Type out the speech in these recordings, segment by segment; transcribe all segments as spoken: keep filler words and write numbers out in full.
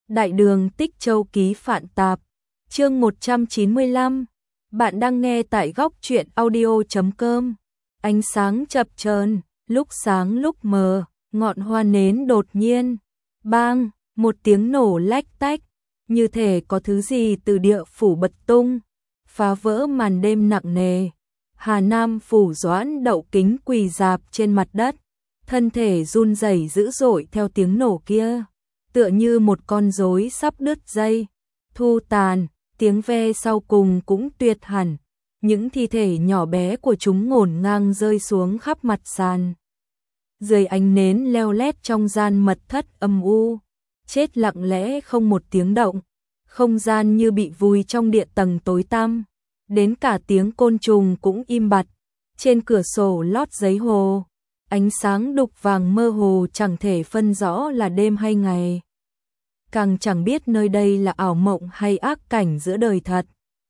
Đại đường Tích Châu ký Phạn Tạp, chương một trăm chín mươi lăm. Bạn đang nghe tại góc truyện audio chấm com. Ánh sáng chập chờn, lúc sáng lúc mờ, ngọn hoa nến đột nhiên bang, một tiếng nổ lách tách, như thể có thứ gì từ địa phủ bật tung, phá vỡ màn đêm nặng nề. Hà Nam Phủ Doãn Đậu Kính quỳ rạp trên mặt đất, thân thể run rẩy dữ dội theo tiếng nổ kia, tựa như một con rối sắp đứt dây. Thu tàn, tiếng ve sau cùng cũng tuyệt hẳn, những thi thể nhỏ bé của chúng ngổn ngang rơi xuống khắp mặt sàn. Dưới ánh nến leo lét trong gian mật thất âm u, chết lặng lẽ không một tiếng động, không gian như bị vùi trong địa tầng tối tăm, đến cả tiếng côn trùng cũng im bặt. Trên cửa sổ lót giấy hồ, ánh sáng đục vàng mơ hồ chẳng thể phân rõ là đêm hay ngày. Càng chẳng biết nơi đây là ảo mộng hay ác cảnh giữa đời thật.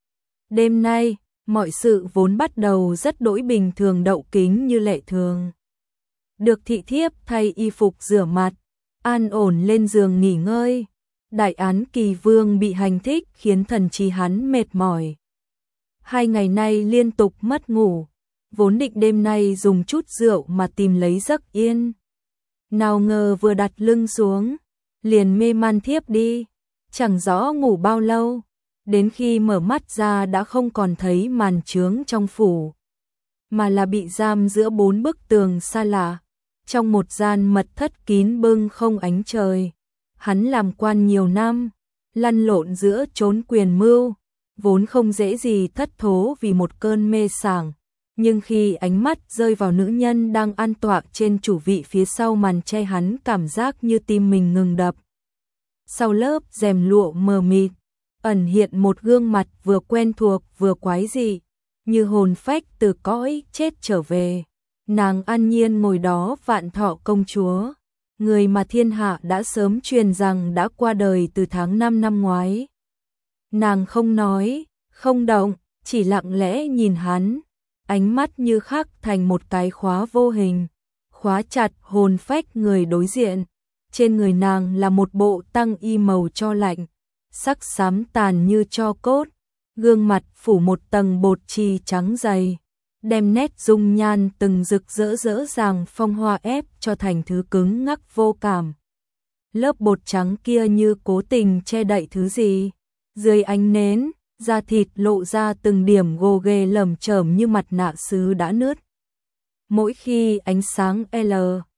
Đêm nay, mọi sự vốn bắt đầu rất đỗi bình thường. Đậu Kính như lệ thường được thị thiếp thay y phục rửa mặt, an ổn lên giường nghỉ ngơi. Đại án Kỳ Vương bị hành thích khiến thần trí hắn mệt mỏi. Hai ngày nay liên tục mất ngủ, vốn định đêm nay dùng chút rượu mà tìm lấy giấc yên. Nào ngờ vừa đặt lưng xuống, liền mê man thiếp đi, chẳng rõ ngủ bao lâu, đến khi mở mắt ra đã không còn thấy màn trướng trong phủ, mà là bị giam giữa bốn bức tường xa lạ, trong một gian mật thất kín bưng không ánh trời. Hắn làm quan nhiều năm, lăn lộn giữa chốn quyền mưu, vốn không dễ gì thất thố vì một cơn mê sảng, nhưng khi ánh mắt rơi vào nữ nhân đang an tọa trên chủ vị phía sau màn che, hắn cảm giác như tim mình ngừng đập. Sau lớp rèm lụa mờ mịt, ẩn hiện một gương mặt vừa quen thuộc vừa quái dị, như hồn phách từ cõi chết trở về. Nàng an nhiên ngồi đó, Vạn Thọ công chúa, người mà thiên hạ đã sớm truyền rằng đã qua đời từ tháng năm năm ngoái. Nàng không nói, không động, chỉ lặng lẽ nhìn hắn, ánh mắt như khắc thành một cái khóa vô hình, khóa chặt hồn phách người đối diện. Trên người nàng là một bộ tăng y màu tro lạnh, sắc xám tàn như tro cốt, gương mặt phủ một tầng bột chì trắng dày, đem nét dung nhan từng rực rỡ rỡ ràng phong hoa ép cho thành thứ cứng ngắc vô cảm. Lớp bột trắng kia như cố tình che đậy thứ gì. Dưới ánh nến, da thịt lộ ra từng điểm gồ ghề lởm chởm như mặt nạ sứ đã nứt. Mỗi khi ánh sáng L,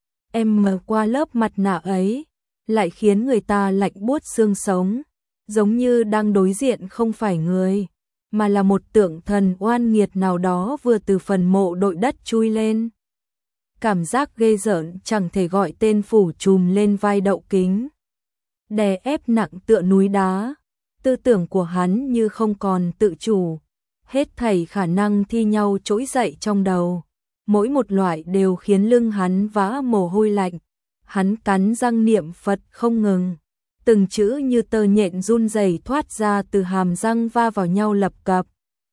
M qua lớp mặt nạ ấy, lại khiến người ta lạnh buốt xương sống, giống như đang đối diện không phải người, mà là một tượng thần oan nghiệt nào đó vừa từ phần mộ đội đất chui lên. Cảm giác ghê rợn chẳng thể gọi tên phủ trùm lên vai Đậu Kính, đè ép nặng tựa núi đá. Tư tưởng của hắn như không còn tự chủ, hết thảy khả năng thi nhau trỗi dậy trong đầu, mỗi một loại đều khiến lưng hắn vã mồ hôi lạnh. Hắn cắn răng niệm Phật không ngừng, từng chữ như tơ nhện run rẩy thoát ra từ hàm răng va vào nhau lập cập.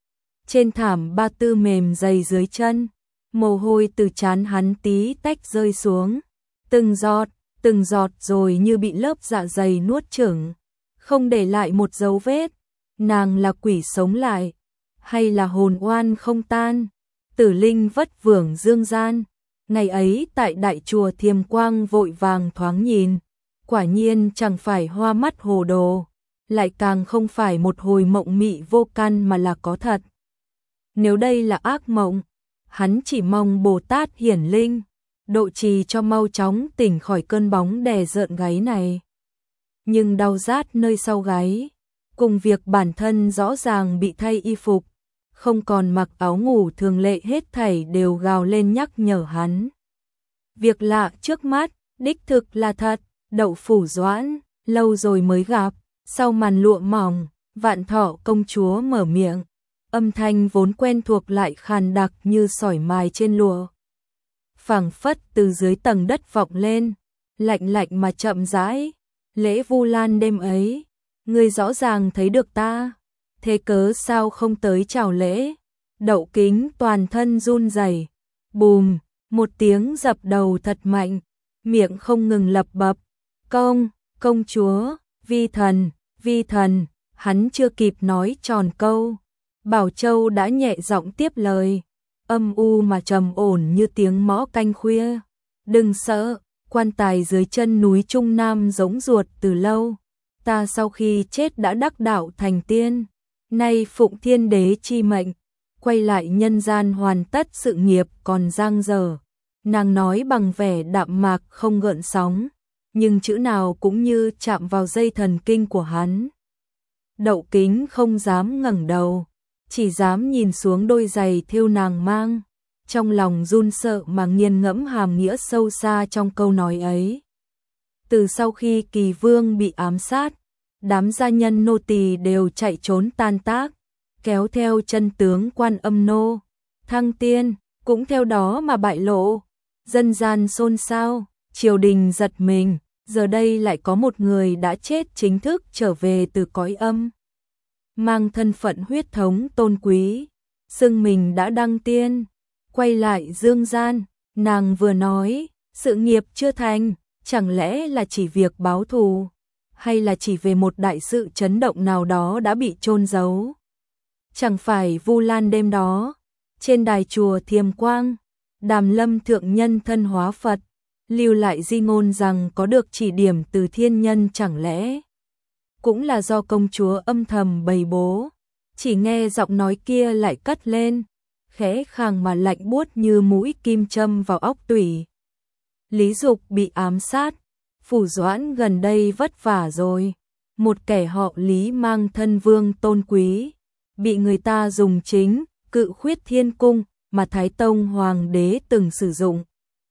Trên thảm ba tư mềm dày dưới chân, mồ hôi từ trán hắn tí tách rơi xuống, từng giọt, từng giọt rồi như bị lớp dạ dày nuốt chửng, không để lại một dấu vết. Nàng là quỷ sống lại, hay là hồn oan không tan, tử linh vất vưởng dương gian. Ngày ấy tại đại chùa Thiềm Quang vội vàng thoáng nhìn, quả nhiên chẳng phải hoa mắt hồ đồ, lại càng không phải một hồi mộng mị vô căn mà là có thật. Nếu đây là ác mộng, hắn chỉ mong Bồ Tát hiển linh, độ trì cho mau chóng tỉnh khỏi cơn bóng đè rợn gáy này. Nhưng đau rát nơi sau gáy, cùng việc bản thân rõ ràng bị thay y phục, không còn mặc áo ngủ thường lệ, hết thảy đều gào lên nhắc nhở hắn. Việc lạ trước mắt, đích thực là thật. Đậu Phủ Doãn, lâu rồi mới gặp. Sau màn lụa mỏng, Vạn Thọ công chúa mở miệng, âm thanh vốn quen thuộc lại khàn đặc như sỏi mài trên lụa, phảng phất từ dưới tầng đất vọng lên, lạnh lạnh mà chậm rãi. Lễ Vu Lan đêm ấy, ngươi rõ ràng thấy được ta, thế cớ sao không tới chào lễ? Đậu Kính toàn thân run rẩy, bùm, một tiếng dập đầu thật mạnh, miệng không ngừng lẩm bẩm, công, công chúa, Vi thần, vi thần, hắn chưa kịp nói tròn câu. Bảo Châu đã nhẹ giọng tiếp lời, âm u mà trầm ổn như tiếng mõ canh khuya. Đừng sợ, quan tài dưới chân núi Trung Nam giống ruột từ lâu. Ta sau khi chết đã đắc đạo thành tiên, nay phụng thiên đế chi mệnh, quay lại nhân gian hoàn tất sự nghiệp còn dang dở. Nàng nói bằng vẻ đạm mạc không gợn sóng, nhưng chữ nào cũng như chạm vào dây thần kinh của hắn. Đậu Kính không dám ngẩng đầu, chỉ dám nhìn xuống đôi giày thêu nàng mang, trong lòng run sợ mà nghiền ngẫm hàm nghĩa sâu xa trong câu nói ấy. Từ sau khi Kỳ Vương bị ám sát, đám gia nhân nô tỳ đều chạy trốn tan tác, kéo theo chân tướng Quan Âm nô, thăng tiên, cũng theo đó mà bại lộ. Dân gian xôn xao, triều đình giật mình, giờ đây lại có một người đã chết chính thức trở về từ cõi âm, mang thân phận huyết thống tôn quý, xưng mình đã đăng tiên, quay lại dương gian. Nàng vừa nói, sự nghiệp chưa thành, chẳng lẽ là chỉ việc báo thù, hay là chỉ về một đại sự chấn động nào đó đã bị chôn giấu? Chẳng phải Vu Lan đêm đó, trên đài chùa Thiềm Quang, Đàm Lâm thượng nhân thân hóa Phật, lưu lại di ngôn rằng có được chỉ điểm từ thiên nhân, chẳng lẽ cũng là do công chúa âm thầm bày bố? Chỉ nghe giọng nói kia lại cất lên, khẽ khàng mà lạnh buốt như mũi kim châm vào óc tủy. Lý Dục bị ám sát, Phủ Doãn gần đây vất vả rồi. Một kẻ họ Lý mang thân vương tôn quý, bị người ta dùng chính Cự Khuyết Thiên Cung mà Thái Tông Hoàng đế từng sử dụng,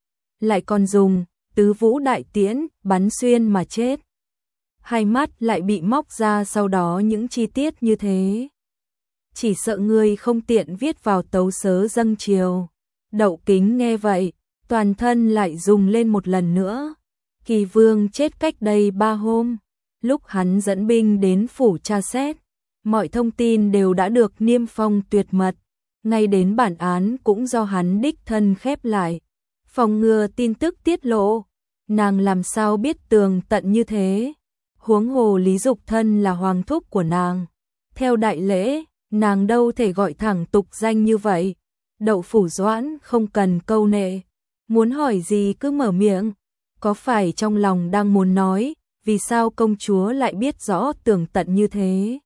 lại còn dùng Tứ Vũ Đại Tiễn bắn xuyên mà chết. Hai mắt lại bị móc ra, sau đó những chi tiết như thế, chỉ sợ ngươi không tiện viết vào tấu sớ dâng triều. Đậu Kính nghe vậy, toàn thân lại rùng lên một lần nữa. Kỳ Vương chết cách đây ba hôm, lúc hắn dẫn binh đến phủ tra xét, mọi thông tin đều đã được niêm phong tuyệt mật, ngay đến bản án cũng do hắn đích thân khép lại, phòng ngừa tin tức tiết lộ. Nàng làm sao biết tường tận như thế? Huống hồ Lý Dục thân là hoàng thúc của nàng, theo đại lễ, nàng đâu thể gọi thẳng tục danh như vậy. Đậu Phủ Doãn không cần câu nệ, muốn hỏi gì cứ mở miệng. Có phải trong lòng đang muốn nói, vì sao công chúa lại biết rõ tường tận như thế?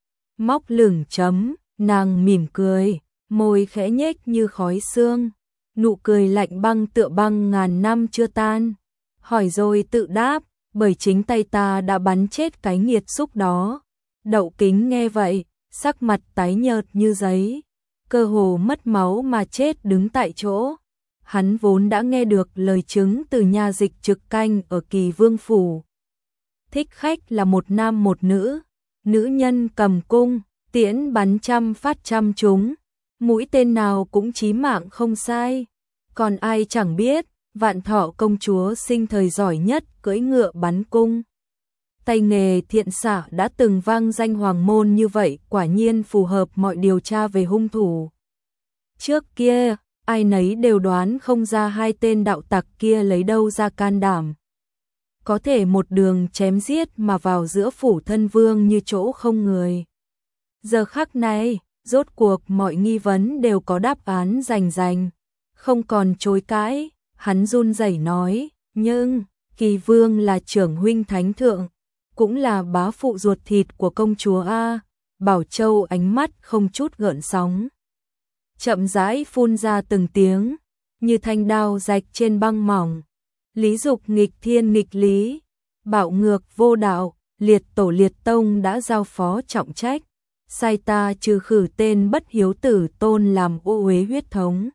Móc lửng chấm, nàng mỉm cười, môi khẽ nhếch như khói sương, nụ cười lạnh băng tựa băng ngàn năm chưa tan. Hỏi rồi tự đáp, bởi chính tay ta đã bắn chết cái nghiệt xúc đó. Đậu Kính nghe vậy, sắc mặt tái nhợt như giấy, cơ hồ mất máu mà chết đứng tại chỗ. Hắn vốn đã nghe được lời chứng từ nha dịch trực canh ở Kỳ Vương phủ. Thích khách là một nam một nữ, nữ nhân cầm cung, tiễn bắn trăm phát trăm trúng, mũi tên nào cũng chí mạng không sai. Còn ai chẳng biết, Vạn Thọ công chúa sinh thời giỏi nhất cưỡi ngựa bắn cung. Tay nghề thiện xạ đã từng vang danh hoàng môn, như vậy quả nhiên phù hợp mọi điều tra về hung thủ. Trước kia, ai nấy đều đoán không ra hai tên đạo tặc kia lấy đâu ra can đảm, có thể một đường chém giết mà vào giữa phủ thân vương như chỗ không người. Giờ khắc này, rốt cuộc mọi nghi vấn đều có đáp án rành rành, không còn chối cãi. Hắn run rẩy nói, nhưng Kỳ Vương là trưởng huynh thánh thượng, cũng là bá phụ ruột thịt của công chúa a. Bảo Châu ánh mắt không chút gợn sóng, chậm rãi phun ra từng tiếng, như thanh đao rạch trên băng mỏng. Lý Dục nghịch thiên nghịch lý, bạo ngược vô đạo, liệt tổ liệt tông đã giao phó trọng trách, sai ta trừ khử tên bất hiếu tử tôn làm ô uế huyết thống.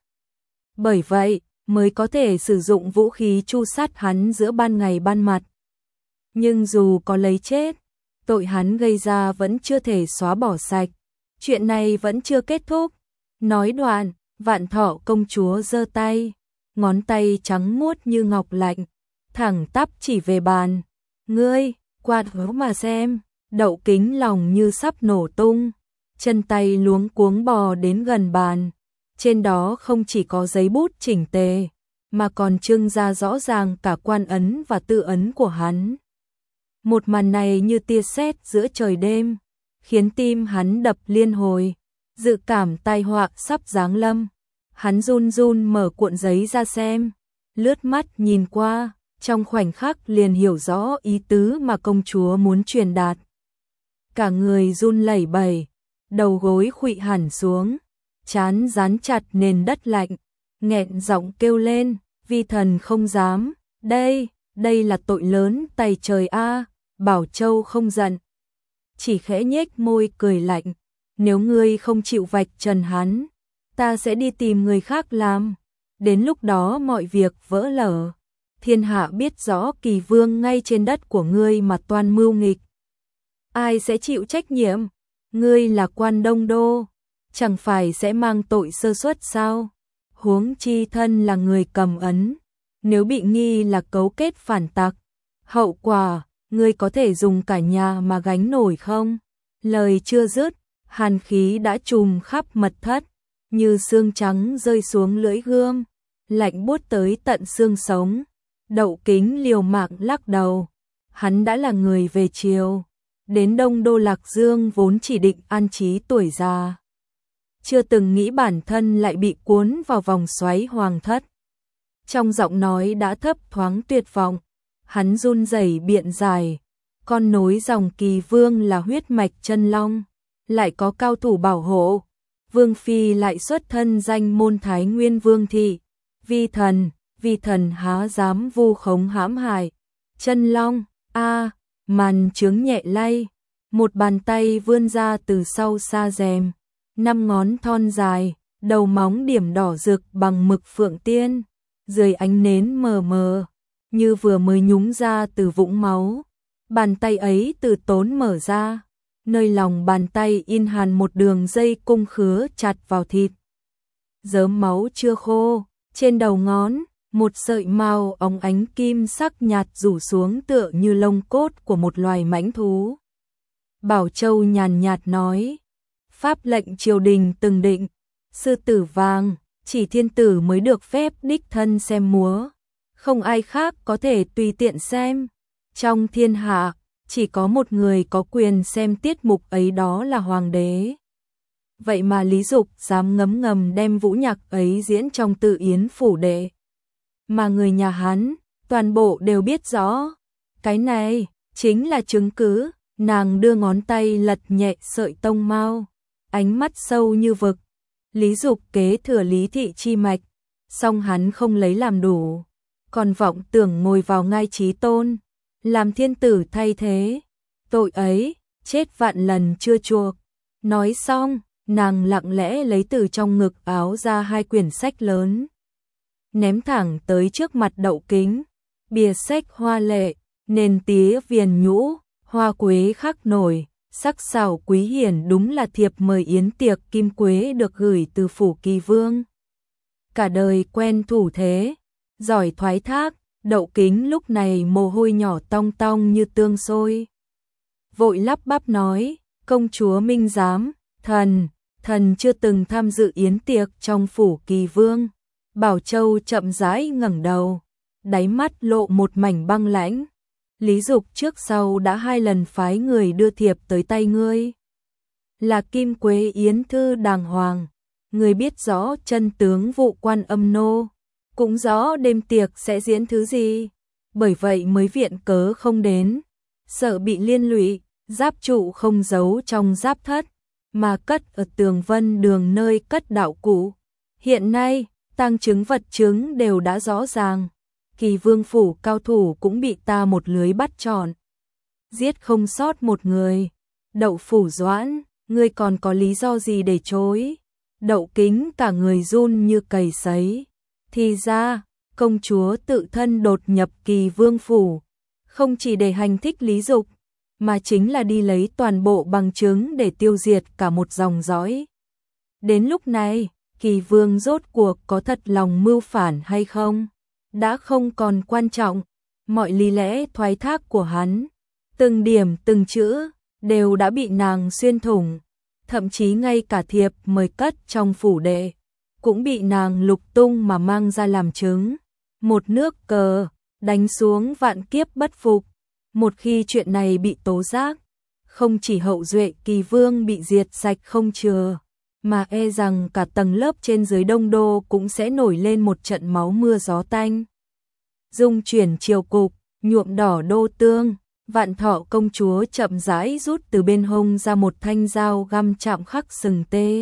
Bởi vậy, mới có thể sử dụng vũ khí tru sát hắn giữa ban ngày ban mặt. Nhưng dù có lấy chết, tội hắn gây ra vẫn chưa thể xóa bỏ sạch. Chuyện này vẫn chưa kết thúc. Nói đoạn, Vạn Thọ công chúa giơ tay, ngón tay trắng muốt như ngọc lạnh, thẳng tắp chỉ về bàn. Ngươi, quạt hớ mà xem. Đậu Kính lòng như sắp nổ tung, chân tay luống cuống bò đến gần bàn. Trên đó không chỉ có giấy bút chỉnh tề, mà còn trưng ra rõ ràng cả quan ấn và tư ấn của hắn. Một màn này như tia sét giữa trời đêm, khiến tim hắn đập liên hồi, dự cảm tai họa sắp giáng lâm. Hắn run run mở cuộn giấy ra xem, lướt mắt nhìn qua, trong khoảnh khắc liền hiểu rõ ý tứ mà công chúa muốn truyền đạt. Cả người run lẩy bẩy, đầu gối khuỵu hẳn xuống, trán dán chặt nền đất lạnh, nghẹn giọng kêu lên, vi thần không dám, đây, đây là tội lớn tày trời a. Bảo Châu không giận, chỉ khẽ nhếch môi cười lạnh, nếu ngươi không chịu vạch trần hắn, ta sẽ đi tìm người khác làm, đến lúc đó mọi việc vỡ lở, thiên hạ biết rõ Kỳ Vương ngay trên đất của ngươi mà toan mưu nghịch. Ai sẽ chịu trách nhiệm? Ngươi là quan đông đô, chẳng phải sẽ mang tội sơ suất sao? Huống chi thân là người cầm ấn, nếu bị nghi là cấu kết phản tặc, hậu quả, ngươi có thể dùng cả nhà mà gánh nổi không? Lời chưa dứt, hàn khí đã trùm khắp mật thất, như sương trắng rơi xuống lưỡi gươm, lạnh buốt tới tận xương sống. Đậu Kính liều mạng lắc đầu, hắn đã là người về chiều, đến Đông Đô Lạc Dương vốn chỉ định an trí tuổi già, chưa từng nghĩ bản thân lại bị cuốn vào vòng xoáy hoàng thất. Trong giọng nói đã thấp thoáng tuyệt vọng, hắn run rẩy biện giải, con nối dòng Kỳ Vương là huyết mạch chân long, lại có cao thủ bảo hộ, Vương phi lại xuất thân danh môn Thái Nguyên Vương thị, vi thần, vi thần há dám vu khống hãm hại. Chân long, a, màn trướng nhẹ lay, một bàn tay vươn ra từ sau sa rèm, năm ngón thon dài, đầu móng điểm đỏ rực bằng mực phượng tiên, dưới ánh nến mờ mờ, như vừa mới nhúng ra từ vũng máu. Bàn tay ấy từ tốn mở ra, nơi lòng bàn tay in hàn một đường dây cung khứa chặt vào thịt. Dớm máu chưa khô, trên đầu ngón, một sợi mao óng ánh kim sắc nhạt rủ xuống tựa như lông cốt của một loài mãnh thú. Bảo Châu nhàn nhạt nói, pháp lệnh triều đình từng định, sư tử vàng, chỉ thiên tử mới được phép đích thân xem múa, không ai khác có thể tùy tiện xem. Trong thiên hạ, chỉ có một người có quyền xem tiết mục ấy, đó là hoàng đế. Vậy mà Lý Dục dám ngấm ngầm đem vũ nhạc ấy diễn trong Tự Yến phủ đệ. Mà người nhà hắn, toàn bộ đều biết rõ. Cái này, chính là chứng cứ. Nàng đưa ngón tay lật nhẹ sợi tông mao, ánh mắt sâu như vực. Lý Dục kế thừa Lý thị chi mạch, song hắn không lấy làm đủ, còn vọng tưởng ngồi vào ngai chí tôn, làm thiên tử thay thế. Tội ấy, chết vạn lần chưa chuộc. Nói xong, nàng lặng lẽ lấy từ trong ngực áo ra hai quyển sách lớn, ném thẳng tới trước mặt Đậu Kính. Bìa sách hoa lệ, nền tía viền nhũ, hoa quế khắc nổi, sắc sảo quý hiển, đúng là thiệp mời yến tiệc kim quế được gửi từ phủ Kỳ Vương. Cả đời quen thủ thế, giỏi thoái thác, Đậu Kính lúc này mồ hôi nhỏ tong tong như tương sôi. Vội lắp bắp nói, công chúa minh giám, thần, thần chưa từng tham dự yến tiệc trong phủ Kỳ Vương. Bảo Châu chậm rãi ngẩng đầu, đáy mắt lộ một mảnh băng lãnh. Lý Dục trước sau đã hai lần phái người đưa thiệp tới tay ngươi. Là kim quế yến thư đàng hoàng, ngươi biết rõ chân tướng vụ Quan Âm nô, cũng rõ đêm tiệc sẽ diễn thứ gì, bởi vậy mới viện cớ không đến, sợ bị liên lụy. Giáp trụ không giấu trong giáp thất, mà cất ở Tường Vân Đường nơi cất đạo cụ. Hiện nay, tang chứng vật chứng đều đã rõ ràng, Kỳ Vương phủ cao thủ cũng bị ta một lưới bắt trọn, giết không sót một người. Đậu Phủ Doãn, ngươi còn có lý do gì để chối? Đậu Kính cả người run như cầy sấy. Thì ra, công chúa tự thân đột nhập Kỳ Vương phủ, không chỉ để hành thích Lý Dục, mà chính là đi lấy toàn bộ bằng chứng để tiêu diệt cả một dòng dõi. Đến lúc này, Kỳ Vương rốt cuộc có thật lòng mưu phản hay không, đã không còn quan trọng. Mọi lý lẽ thoái thác của hắn, từng điểm từng chữ, đều đã bị nàng xuyên thủng. Thậm chí ngay cả thiệp mời cất trong phủ đệ, cũng bị nàng lục tung mà mang ra làm chứng. Một nước cờ, đánh xuống vạn kiếp bất phục. Một khi chuyện này bị tố giác, không chỉ hậu duệ Kỳ Vương bị diệt sạch không chừa, mà e rằng cả tầng lớp trên dưới Đông Đô cũng sẽ nổi lên một trận máu mưa gió tanh. Dung chuyển triều cục, nhuộm đỏ đô tương, Vạn Thọ công chúa chậm rãi rút từ bên hông ra một thanh dao găm chạm khắc sừng tê.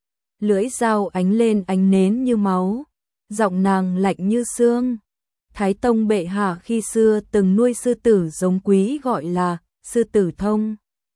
Lưỡi dao ánh lên ánh nến như máu, giọng nàng lạnh như xương. Thái Tông bệ hạ khi xưa từng nuôi sư tử giống quý gọi là sư tử thông.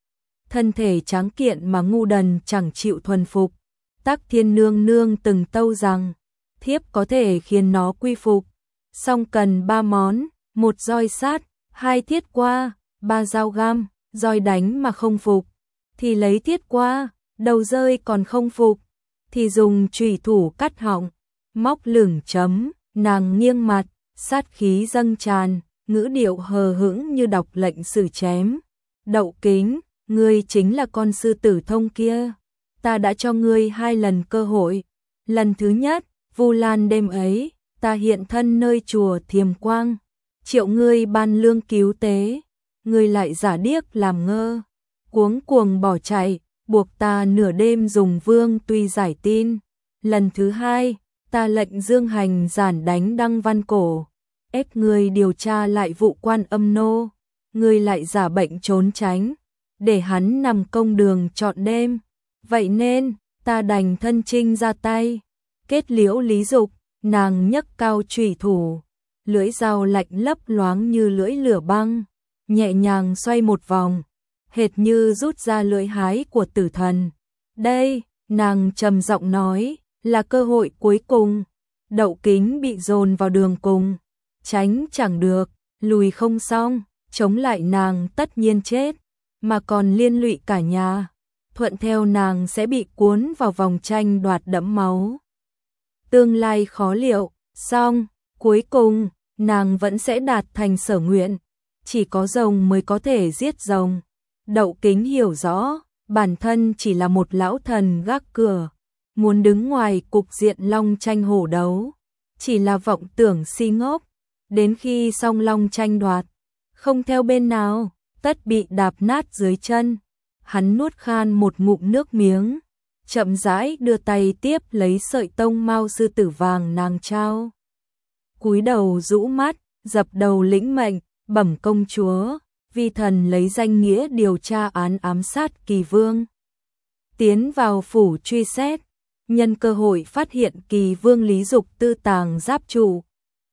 Thân thể tráng kiện mà ngu đần chẳng chịu thuần phục. Tắc Thiên nương nương từng tâu rằng, thiếp có thể khiến nó quy phục, song cần ba món, một roi sát, hai thiết qua, ba dao găm, roi đánh mà không phục, thì lấy thiết qua, đầu rơi còn không phục, thì dùng chùy thủ cắt họng, móc lửng chấm, nàng nghiêng mặt, sát khí dâng tràn, ngữ điệu hờ hững như đọc lệnh xử chém. Đậu Kính, ngươi chính là con sư tử thông kia. Ta đã cho ngươi hai lần cơ hội. Lần thứ nhất, Vu Lan đêm ấy, ta hiện thân nơi chùa Thiềm Quang, triệu ngươi ban lương cứu tế, ngươi lại giả điếc làm ngơ, cuống cuồng bỏ chạy, buộc ta nửa đêm dùng vương tuy giải tin. Lần thứ hai, ta lệnh Dương Hành giản đánh Đăng Văn Cổ, ép ngươi điều tra lại vụ Quan Âm Nô, ngươi lại giả bệnh trốn tránh, để hắn nằm công đường trọn đêm. Vậy nên, ta đành thân trinh ra tay, kết liễu Lý Dục. Nàng nhấc cao chùy thủ, lưỡi dao lạnh lấp loáng như lưỡi lửa băng, nhẹ nhàng xoay một vòng, hệt như rút ra lưỡi hái của tử thần. Đây, nàng trầm giọng nói, là cơ hội cuối cùng. Đậu Kính bị dồn vào đường cùng, tránh chẳng được, lùi không xong, chống lại nàng tất nhiên chết, mà còn liên lụy cả nhà. Thuận theo nàng sẽ bị cuốn vào vòng tranh đoạt đẫm máu. Tương lai khó liệu, song cuối cùng nàng vẫn sẽ đạt thành sở nguyện. Chỉ có rồng mới có thể giết rồng. Đậu Kính hiểu rõ, bản thân chỉ là một lão thần gác cửa, muốn đứng ngoài cục diện long tranh hổ đấu, chỉ là vọng tưởng si ngốc. Đến khi xong long tranh đoạt, không theo bên nào, tất bị đạp nát dưới chân. Hắn nuốt khan một ngụm nước miếng, chậm rãi đưa tay tiếp lấy sợi tông mao sư tử vàng nàng trao. Cúi đầu rũ mắt, dập đầu lĩnh mệnh, bẩm công chúa, vi thần lấy danh nghĩa điều tra án ám sát Kỳ Vương. Tiến vào phủ truy xét, nhân cơ hội phát hiện Kỳ Vương Lý Dục tư tàng giáp trụ,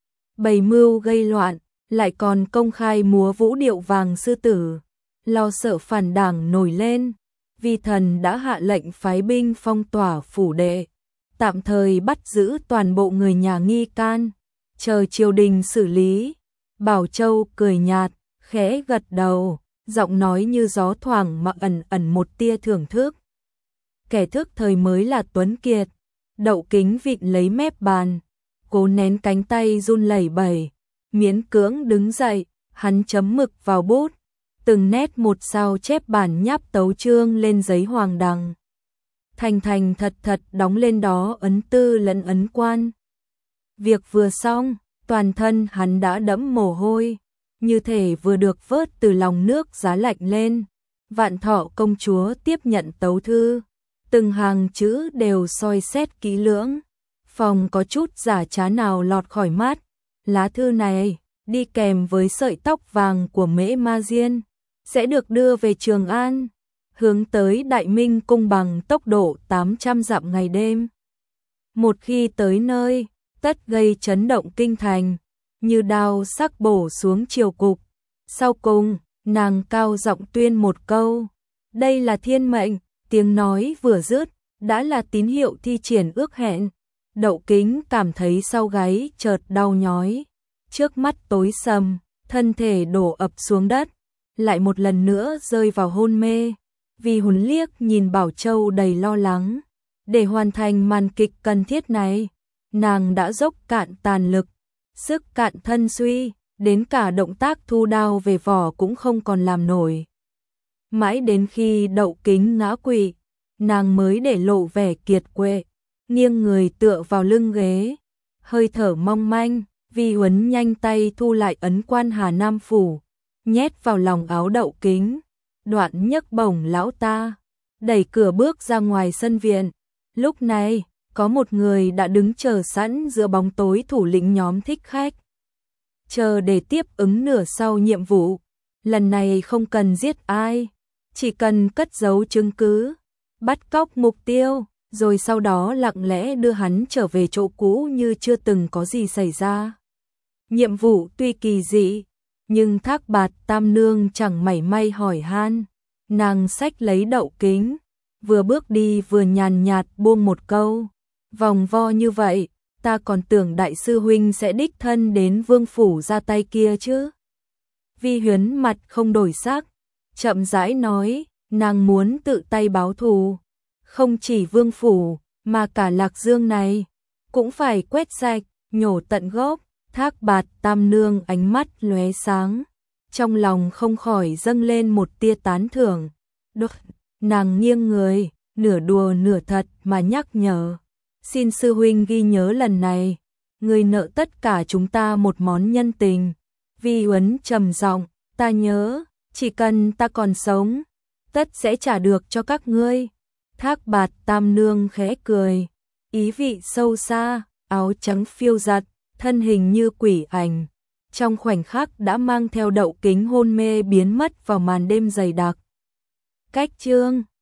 bày mưu gây loạn, lại còn công khai múa vũ điệu vàng sư tử. Lo sợ phản đảng nổi lên, vi thần đã hạ lệnh phái binh phong tỏa phủ đệ, tạm thời bắt giữ toàn bộ người nhà nghi can, chờ triều đình xử lý. Bảo Châu cười nhạt, khẽ gật đầu, giọng nói như gió thoảng mà ẩn ẩn một tia thưởng thức. Kẻ thức thời mới là tuấn kiệt. Đậu Kính vịn lấy mép bàn, cố nén cánh tay run lẩy bẩy, miễn cưỡng đứng dậy, hắn chấm mực vào bút, từng nét một sao chép bản nháp tấu chương lên giấy hoàng đằng. Thành thành thật thật đóng lên đó ấn tư lẫn ấn quan. Việc vừa xong, toàn thân hắn đã đẫm mồ hôi, như thể vừa được vớt từ lòng nước giá lạnh lên. Vạn Thọ công chúa tiếp nhận tấu thư, từng hàng chữ đều soi xét kỹ lưỡng, phòng có chút giả trá nào lọt khỏi mắt. Lá thư này, đi kèm với sợi tóc vàng của Mễ Ma Diên, sẽ được đưa về Trường An, hướng tới Đại Minh cung bằng tốc độ tám trăm dặm ngày đêm. Một khi tới nơi, tất gây chấn động kinh thành, như đao sắc bổ xuống triều cục. Sau cùng, nàng cao giọng tuyên một câu, đây là thiên mệnh. Tiếng nói vừa dứt, đã là tín hiệu thi triển ước hẹn. Đậu Kính cảm thấy sau gáy chợt đau nhói, trước mắt tối sầm, thân thể đổ ập xuống đất, lại một lần nữa rơi vào hôn mê. Vì Huấn liếc nhìn Bảo Châu đầy lo lắng, để hoàn thành màn kịch cần thiết này, nàng đã dốc cạn tàn lực, sức cạn thân suy, đến cả động tác thu đao về vỏ cũng không còn làm nổi. Mãi đến khi Đậu Kính ngã quỵ, nàng mới để lộ vẻ kiệt quệ, nghiêng người tựa vào lưng ghế, hơi thở mong manh. Vi Huấn nhanh tay thu lại ấn quan Hà Nam phủ, nhét vào lòng áo Đậu Kính. Đoạn nhấc bổng lão ta, đẩy cửa bước ra ngoài sân viện. Lúc này, có một người đã đứng chờ sẵn giữa bóng tối thủ lĩnh nhóm thích khách. Chờ để tiếp ứng nửa sau nhiệm vụ. Lần này không cần giết ai, chỉ cần cất giấu chứng cứ, bắt cóc mục tiêu, rồi sau đó lặng lẽ đưa hắn trở về chỗ cũ như chưa từng có gì xảy ra. Nhiệm vụ tuy kỳ dị, nhưng Thác Bạt Tam Nương chẳng mảy may hỏi han. Nàng xách lấy Đậu Kính, vừa bước đi vừa nhàn nhạt buông một câu. Vòng vo như vậy, ta còn tưởng đại sư huynh sẽ đích thân đến vương phủ ra tay kia chứ. Vi Huyến mặt không đổi sắc, chậm rãi nói, nàng muốn tự tay báo thù. Không chỉ vương phủ, mà cả Lạc Dương này, cũng phải quét sạch, nhổ tận gốc. Thác Bạt Tam Nương ánh mắt lóe sáng, trong lòng không khỏi dâng lên một tia tán thưởng. Đột, nàng nghiêng người, nửa đùa nửa thật mà nhắc nhở. Xin sư huynh ghi nhớ lần này, người nợ tất cả chúng ta một món nhân tình. Vi Huấn trầm giọng, ta nhớ, chỉ cần ta còn sống, tất sẽ trả được cho các ngươi. Thác Bạt Tam Nương khẽ cười, ý vị sâu xa, áo trắng phiêu giật, thân hình như quỷ ảnh, trong khoảnh khắc đã mang theo Đậu Kính hôn mê biến mất vào màn đêm dày đặc. Cách chương